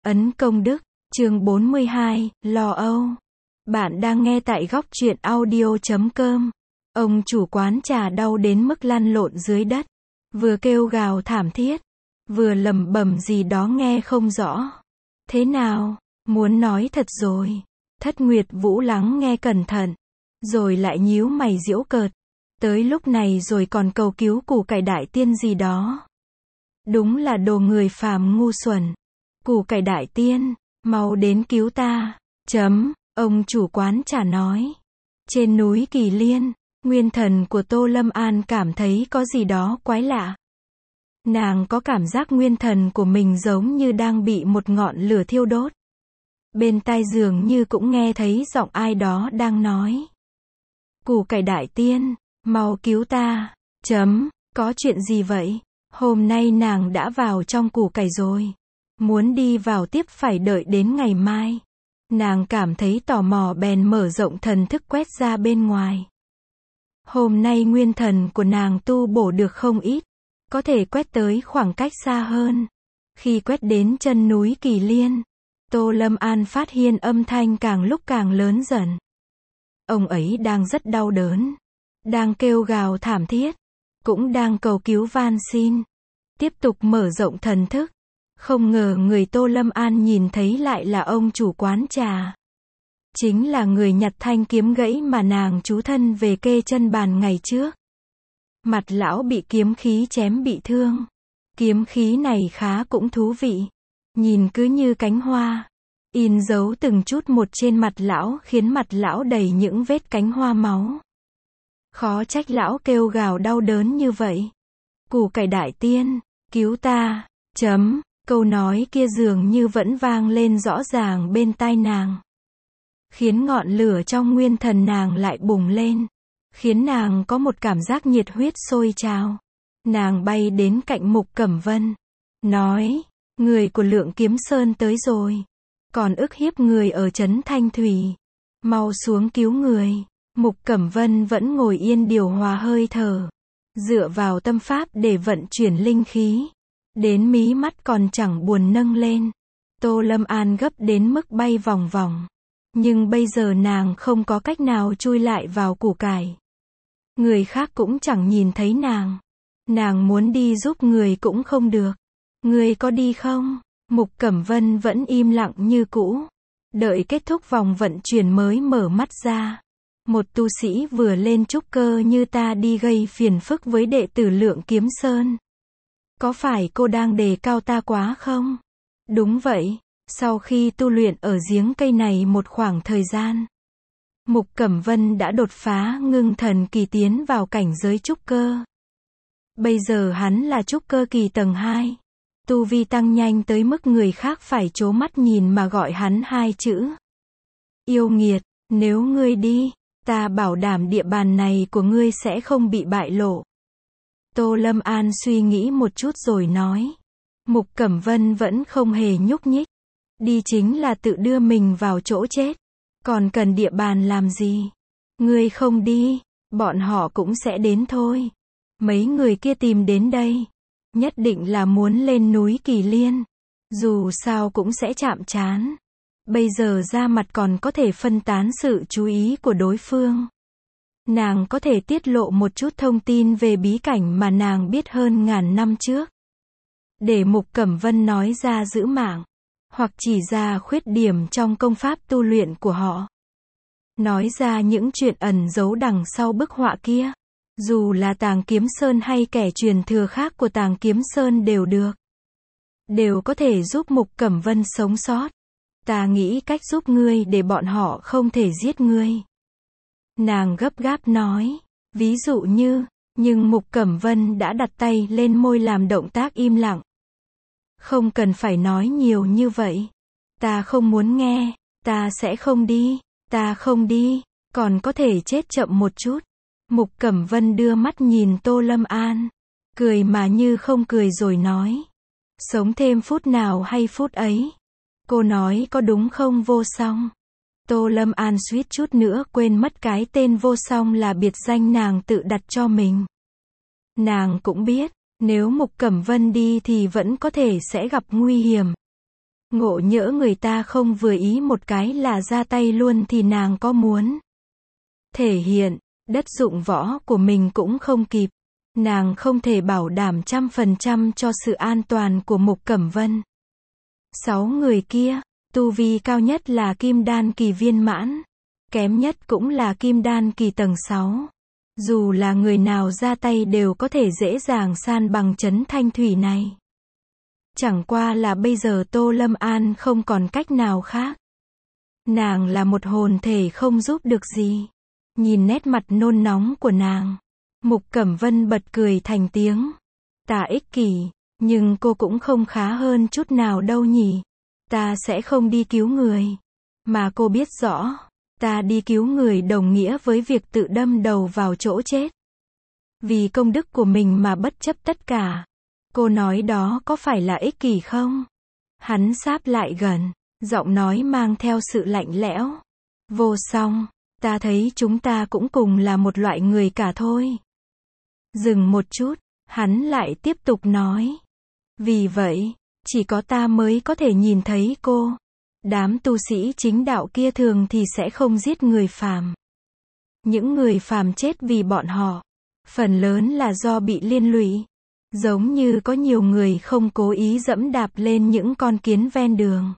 Ấn công đức, chương 42, lo âu. Bạn đang nghe tại góc truyện audio.com. Ông chủ quán trà đau đến mức lăn lộn dưới đất, vừa kêu gào thảm thiết, vừa lẩm bẩm gì đó nghe không rõ. Thế nào, muốn nói thật rồi. Thất Nguyệt Vũ lắng nghe cẩn thận, rồi lại nhíu mày giễu cợt. Tới lúc này rồi còn cầu cứu củ cải đại tiên gì đó. Đúng là đồ người phàm ngu xuẩn. Củ cải đại tiên, mau đến cứu ta. Ông chủ quán trà nói. Trên núi Kỳ Liên, nguyên thần của Tô Lâm An cảm thấy có gì đó quái lạ. Nàng có cảm giác nguyên thần của mình giống như đang bị một ngọn lửa thiêu đốt. Bên tai dường như cũng nghe thấy giọng ai đó đang nói. Củ cải đại tiên, mau cứu ta. Có chuyện gì vậy? Hôm nay nàng đã vào trong củ cải rồi. Muốn đi vào tiếp phải đợi đến ngày mai. Nàng cảm thấy tò mò bèn mở rộng thần thức quét ra bên ngoài. Hôm nay nguyên thần của nàng tu bổ được không ít. Có thể quét tới khoảng cách xa hơn. Khi quét đến chân núi Kỳ Liên, Tô Lâm An phát hiện âm thanh càng lúc càng lớn dần. Ông ấy đang rất đau đớn. Đang kêu gào thảm thiết. Cũng đang cầu cứu van xin. Tiếp tục mở rộng thần thức. Không ngờ người Tô Lâm An nhìn thấy lại là ông chủ quán trà. Chính là người nhặt thanh kiếm gãy mà nàng chú thân về kê chân bàn ngày trước. Mặt lão bị kiếm khí chém bị thương. Kiếm khí này khá cũng thú vị. Nhìn cứ như cánh hoa. In dấu từng chút một trên mặt lão khiến mặt lão đầy những vết cánh hoa máu. Khó trách lão kêu gào đau đớn như vậy. Củ cải đại tiên, cứu ta. Câu nói kia dường như vẫn vang lên rõ ràng bên tai nàng. Khiến ngọn lửa trong nguyên thần nàng lại bùng lên. Khiến nàng có một cảm giác nhiệt huyết sôi trào. Nàng bay đến cạnh Mục Cẩm Vân. Nói, người của Lượng Kiếm Sơn tới rồi. Còn ức hiếp người ở trấn Thanh Thủy. Mau xuống cứu người. Mục Cẩm Vân vẫn ngồi yên điều hòa hơi thở. Dựa vào tâm pháp để vận chuyển linh khí. Đến mí mắt còn chẳng buồn nâng lên. Tô Lâm An gấp đến mức bay vòng vòng. Nhưng bây giờ nàng không có cách nào chui lại vào củ cải. Người khác cũng chẳng nhìn thấy nàng. Nàng muốn đi giúp người cũng không được. Người có đi không? Mục Cẩm Vân vẫn im lặng như cũ. Đợi kết thúc vòng vận chuyển mới mở mắt ra. Một tu sĩ vừa lên trúc cơ như ta đi gây phiền phức với đệ tử Lượng Kiếm Sơn. Có phải cô đang đề cao ta quá không? Đúng vậy, sau khi tu luyện ở giếng cây này một khoảng thời gian, Mục Cẩm Vân đã đột phá ngưng thần kỳ tiến vào cảnh giới trúc cơ. Bây giờ hắn là trúc cơ kỳ tầng 2. Tu vi tăng nhanh tới mức người khác phải trố mắt nhìn mà gọi hắn hai chữ. Yêu nghiệt, nếu ngươi đi, ta bảo đảm địa bàn này của ngươi sẽ không bị bại lộ. Tô Lâm An suy nghĩ một chút rồi nói. Mục Cẩm Vân vẫn không hề nhúc nhích. Đi chính là tự đưa mình vào chỗ chết. Còn cần địa bàn làm gì? Ngươi không đi, bọn họ cũng sẽ đến thôi. Mấy người kia tìm đến đây. Nhất định là muốn lên núi Kỳ Liên. Dù sao cũng sẽ chạm trán. Bây giờ ra mặt còn có thể phân tán sự chú ý của đối phương. Nàng có thể tiết lộ một chút thông tin về bí cảnh mà nàng biết hơn ngàn năm trước. Để Mục Cẩm Vân nói ra giữ mạng. Hoặc chỉ ra khuyết điểm trong công pháp tu luyện của họ. Nói ra những chuyện ẩn giấu đằng sau bức họa kia. Dù là Tàng Kiếm Sơn hay kẻ truyền thừa khác của Tàng Kiếm Sơn đều được. Đều có thể giúp Mục Cẩm Vân sống sót. Ta nghĩ cách giúp ngươi để bọn họ không thể giết ngươi. Nàng gấp gáp nói. Ví dụ như, nhưng Mục Cẩm Vân đã đặt tay lên môi làm động tác im lặng. Không cần phải nói nhiều như vậy. Ta không muốn nghe, ta sẽ không đi, ta không đi, còn có thể chết chậm một chút. Mục Cẩm Vân đưa mắt nhìn Tô Lâm An. Cười mà như không cười rồi nói. Sống thêm phút nào hay phút ấy. Cô nói có đúng không Vô Song? Tô Lâm An suýt chút nữa quên mất cái tên Vô Song là biệt danh nàng tự đặt cho mình. Nàng cũng biết, nếu Mục Cẩm Vân đi thì vẫn có thể sẽ gặp nguy hiểm. Ngộ nhỡ người ta không vừa ý một cái là ra tay luôn thì nàng có muốn thể hiện đất dụng võ của mình cũng không kịp. Nàng không thể bảo đảm 100% cho sự an toàn của Mục Cẩm Vân. 6 người kia, tu vi cao nhất là Kim Đan kỳ viên mãn, kém nhất cũng là Kim Đan kỳ tầng 6. Dù là người nào ra tay đều có thể dễ dàng san bằng trấn Thanh Thủy này. Chẳng qua là bây giờ Tô Lâm An không còn cách nào khác. Nàng là một hồn thể không giúp được gì. Nhìn nét mặt nôn nóng của nàng, Mục Cẩm Vân bật cười thành tiếng. Ta ích kỷ, nhưng cô cũng không khá hơn chút nào đâu nhỉ. Ta sẽ không đi cứu người. Mà cô biết rõ, ta đi cứu người đồng nghĩa với việc tự đâm đầu vào chỗ chết. Vì công đức của mình mà bất chấp tất cả. Cô nói đó có phải là ích kỷ không? Hắn sáp lại gần, giọng nói mang theo sự lạnh lẽo. Vô song, ta thấy chúng ta cũng cùng là một loại người cả thôi. Dừng một chút, hắn lại tiếp tục nói. Vì vậy, chỉ có ta mới có thể nhìn thấy cô. Đám tu sĩ chính đạo kia thường thì sẽ không giết người phàm. Những người phàm chết vì bọn họ, phần lớn là do bị liên lụy. Giống như có nhiều người không cố ý dẫm đạp lên những con kiến ven đường.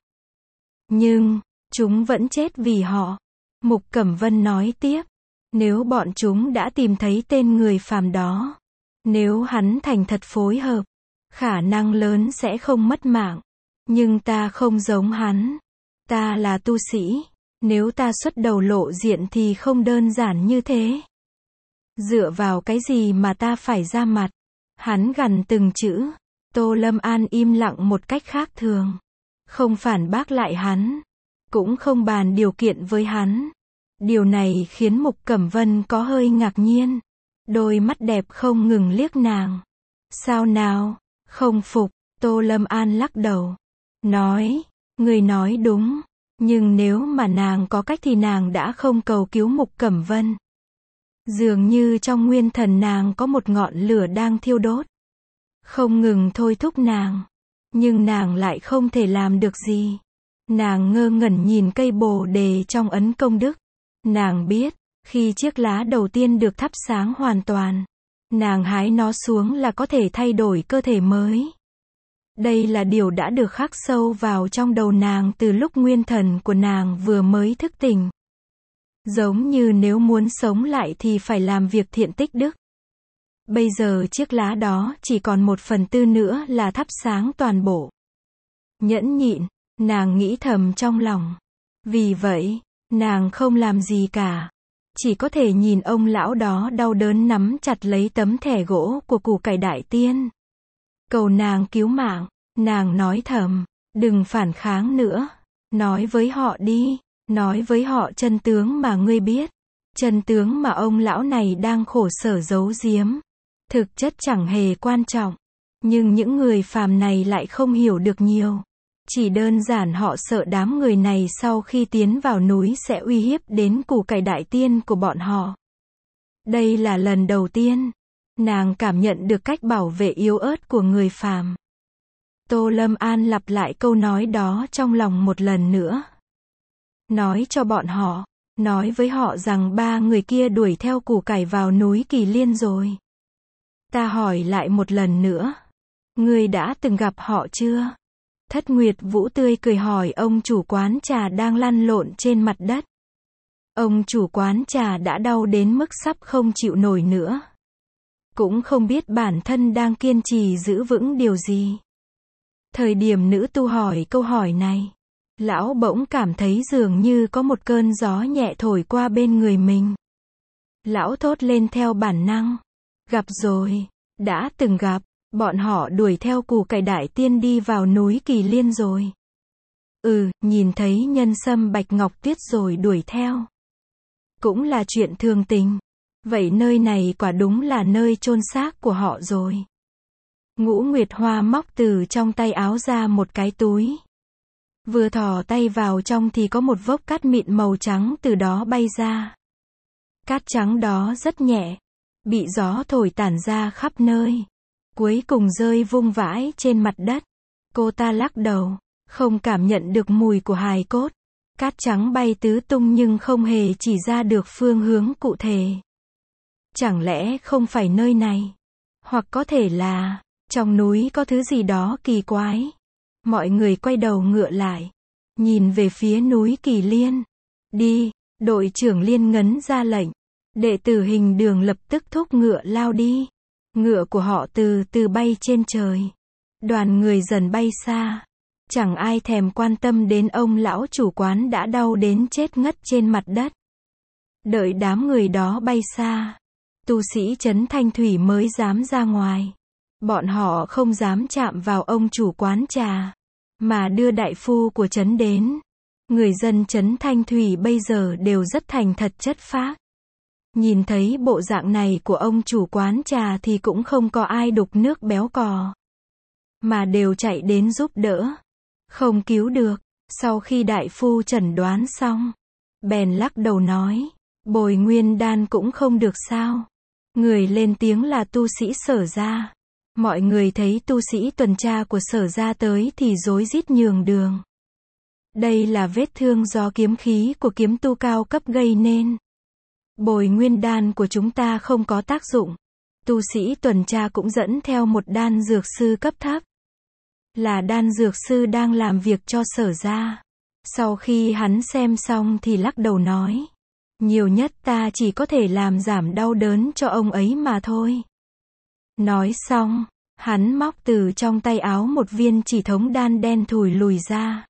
Nhưng, chúng vẫn chết vì họ. Mục Cẩm Vân nói tiếp. Nếu bọn chúng đã tìm thấy tên người phàm đó, nếu hắn thành thật phối hợp, khả năng lớn sẽ không mất mạng. Nhưng ta không giống hắn. Ta là tu sĩ. Nếu ta xuất đầu lộ diện thì không đơn giản như thế. Dựa vào cái gì mà ta phải ra mặt? Hắn gằn từng chữ. Tô Lâm An im lặng một cách khác thường. Không phản bác lại hắn. Cũng không bàn điều kiện với hắn. Điều này khiến Mục Cẩm Vân có hơi ngạc nhiên. Đôi mắt đẹp không ngừng liếc nàng. Sao nào? Không phục. Tô Lâm An lắc đầu. Nói. Người nói đúng. Nhưng nếu mà nàng có cách thì nàng đã không cầu cứu Mục Cẩm Vân. Dường như trong nguyên thần nàng có một ngọn lửa đang thiêu đốt. Không ngừng thôi thúc nàng. Nhưng nàng lại không thể làm được gì. Nàng ngơ ngẩn nhìn cây bồ đề trong ấn công đức. Nàng biết, khi chiếc lá đầu tiên được thắp sáng hoàn toàn, nàng hái nó xuống là có thể thay đổi cơ thể mới. Đây là điều đã được khắc sâu vào trong đầu nàng từ lúc nguyên thần của nàng vừa mới thức tỉnh. Giống như nếu muốn sống lại thì phải làm việc thiện tích đức. Bây giờ chiếc lá đó chỉ còn 1/4 nữa là thắp sáng toàn bộ. Nhẫn nhịn, nàng nghĩ thầm trong lòng. Vì vậy, nàng không làm gì cả. Chỉ có thể nhìn ông lão đó đau đớn nắm chặt lấy tấm thẻ gỗ của củ cải đại tiên. Cầu nàng cứu mạng, nàng nói thầm, đừng phản kháng nữa. Nói với họ đi, nói với họ chân tướng mà ngươi biết. Chân tướng mà ông lão này đang khổ sở giấu giếm. Thực chất chẳng hề quan trọng. Nhưng những người phàm này lại không hiểu được nhiều. Chỉ đơn giản họ sợ đám người này sau khi tiến vào núi sẽ uy hiếp đến củ cải đại tiên của bọn họ. Đây là lần đầu tiên nàng cảm nhận được cách bảo vệ yếu ớt của người phàm. Tô Lâm An lặp lại câu nói đó trong lòng một lần nữa. Nói cho bọn họ, nói với họ rằng 3 người kia đuổi theo củ cải vào núi Kỳ Liên rồi. Ta hỏi lại một lần nữa, ngươi đã từng gặp họ chưa? Thất Nguyệt Vũ tươi cười hỏi ông chủ quán trà đang lăn lộn trên mặt đất. Ông chủ quán trà đã đau đến mức sắp không chịu nổi nữa. Cũng không biết bản thân đang kiên trì giữ vững điều gì. Thời điểm nữ tu hỏi câu hỏi này, lão bỗng cảm thấy dường như có một cơn gió nhẹ thổi qua bên người mình. Lão thốt lên theo bản năng. Gặp rồi, đã từng gặp. Bọn họ đuổi theo củ cải đại tiên đi vào núi Kỳ Liên rồi. Nhìn thấy Nhân Sâm Bạch Ngọc Tuyết rồi đuổi theo. Cũng là chuyện thường tình. Vậy nơi này quả đúng là nơi chôn xác của họ rồi. Ngũ Nguyệt Hoa móc từ trong tay áo ra một cái túi. Vừa thò tay vào trong thì có một vốc cát mịn màu trắng từ đó bay ra. Cát trắng đó rất nhẹ, bị gió thổi tản ra khắp nơi. Cuối cùng rơi vung vãi trên mặt đất. Cô ta lắc đầu. không cảm nhận được mùi của hài cốt. Cát trắng bay tứ tung nhưng không hề chỉ ra được phương hướng cụ thể. Chẳng lẽ không phải nơi này? Hoặc có thể là, trong núi có thứ gì đó kỳ quái. Mọi người quay đầu ngựa lại, nhìn về phía núi Kỳ Liên. Đi, đội trưởng Liên ngấn ra lệnh. Đệ tử Hình Đường lập tức thúc ngựa lao đi. Ngựa của họ từ từ bay trên trời. Đoàn người dần bay xa. Chẳng ai thèm quan tâm đến ông lão chủ quán đã đau đến chết ngất trên mặt đất. Đợi đám người đó bay xa, tu sĩ trấn Thanh Thủy mới dám ra ngoài. Bọn họ không dám chạm vào ông chủ quán trà, mà đưa đại phu của trấn đến. Người dân trấn Thanh Thủy bây giờ đều rất thành thật chất phác. Nhìn thấy bộ dạng này của ông chủ quán trà thì cũng không có ai đục nước béo cò, mà đều chạy đến giúp đỡ. Không cứu được. Sau khi đại phu chẩn đoán xong, bèn lắc đầu nói, bồi nguyên đan cũng không được sao. Người lên tiếng là tu sĩ Sở gia. Mọi người thấy tu sĩ tuần tra của Sở gia tới thì rối rít nhường đường. Đây là vết thương do kiếm khí của kiếm tu cao cấp gây nên. Bồi nguyên đan của chúng ta không có tác dụng. Tu sĩ tuần tra cũng dẫn theo một đan dược sư cấp thấp. Là đan dược sư đang làm việc cho Sở gia. Sau khi hắn xem xong thì lắc đầu nói, nhiều nhất ta chỉ có thể làm giảm đau đớn cho ông ấy mà thôi. Nói xong, hắn móc từ trong tay áo một viên chỉ thống đan đen thùi lùi ra.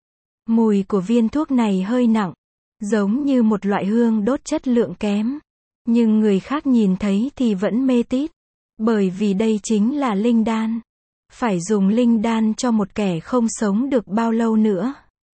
Mùi của viên thuốc này hơi nặng, giống như một loại hương đốt chất lượng kém. Nhưng người khác nhìn thấy thì vẫn mê tít, bởi vì đây chính là linh đan. Phải dùng linh đan cho một kẻ không sống được bao lâu nữa.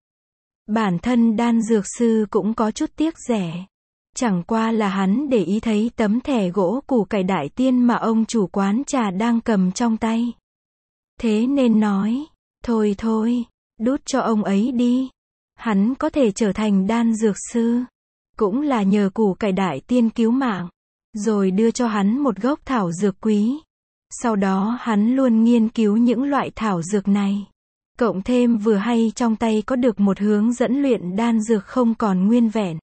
Bản thân đan dược sư cũng có chút tiếc rẻ. Chẳng qua là hắn để ý thấy tấm thẻ gỗ củ cải đại tiên mà ông chủ quán trà đang cầm trong tay. Thế nên nói, thôi thôi, đút cho ông ấy đi. Hắn có thể trở thành đan dược sư, cũng là nhờ củ cải đại tiên cứu mạng. Rồi đưa cho hắn một gốc thảo dược quý. Sau đó hắn luôn nghiên cứu những loại thảo dược này. Cộng thêm vừa hay trong tay có được một hướng dẫn luyện đan dược không còn nguyên vẹn.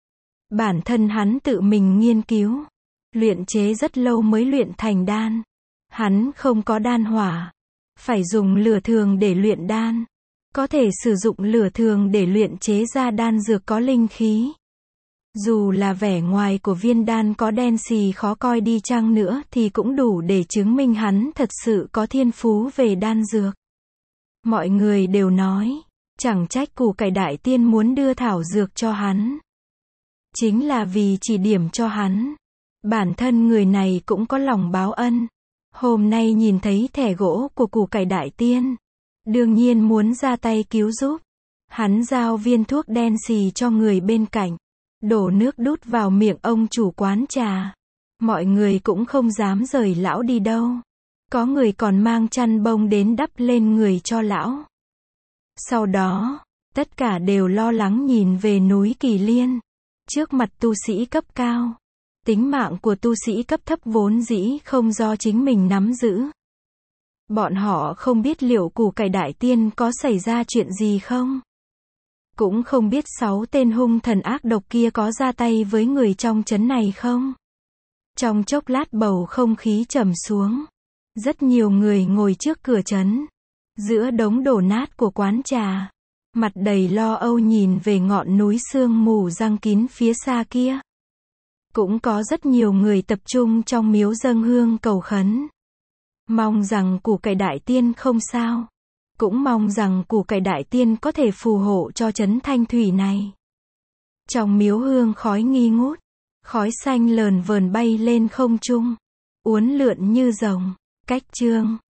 Bản thân hắn tự mình nghiên cứu, luyện chế rất lâu mới luyện thành đan. Hắn không có đan hỏa, phải dùng lửa thường để luyện đan. Có thể sử dụng lửa thường để luyện chế ra đan dược có linh khí. Dù là vẻ ngoài của viên đan có đen xì khó coi đi chăng nữa thì cũng đủ để chứng minh hắn thật sự có thiên phú về đan dược. Mọi người đều nói, chẳng trách củ cải đại tiên muốn đưa thảo dược cho hắn. Chính là vì chỉ điểm cho hắn. Bản thân người này cũng có lòng báo ân. Hôm nay nhìn thấy thẻ gỗ của củ cải đại tiên, đương nhiên muốn ra tay cứu giúp. Hắn giao viên thuốc đen xì cho người bên cạnh, đổ nước đút vào miệng ông chủ quán trà. Mọi người cũng không dám rời lão đi đâu. Có người còn mang chăn bông đến đắp lên người cho lão. Sau đó, tất cả đều lo lắng nhìn về núi Kỳ Liên. Trước mặt tu sĩ cấp cao, tính mạng của tu sĩ cấp thấp vốn dĩ không do chính mình nắm giữ. Bọn họ không biết liệu củ cải đại tiên có xảy ra chuyện gì không. Cũng không biết 6 tên hung thần ác độc kia có ra tay với người trong trấn này không. Trong chốc lát bầu không khí trầm xuống. Rất nhiều người ngồi trước cửa trấn, giữa đống đổ nát của quán trà, mặt đầy lo âu nhìn về ngọn núi sương mù giăng kín phía xa kia. Cũng có rất nhiều người tập trung trong miếu dâng hương cầu khấn. Mong rằng củ cải đại tiên không sao. Cũng mong rằng củ cải đại tiên có thể phù hộ cho trấn Thanh Thủy này. Trong miếu hương khói nghi ngút, khói xanh lờn vờn bay lên không trung, uốn lượn như rồng. Cách chương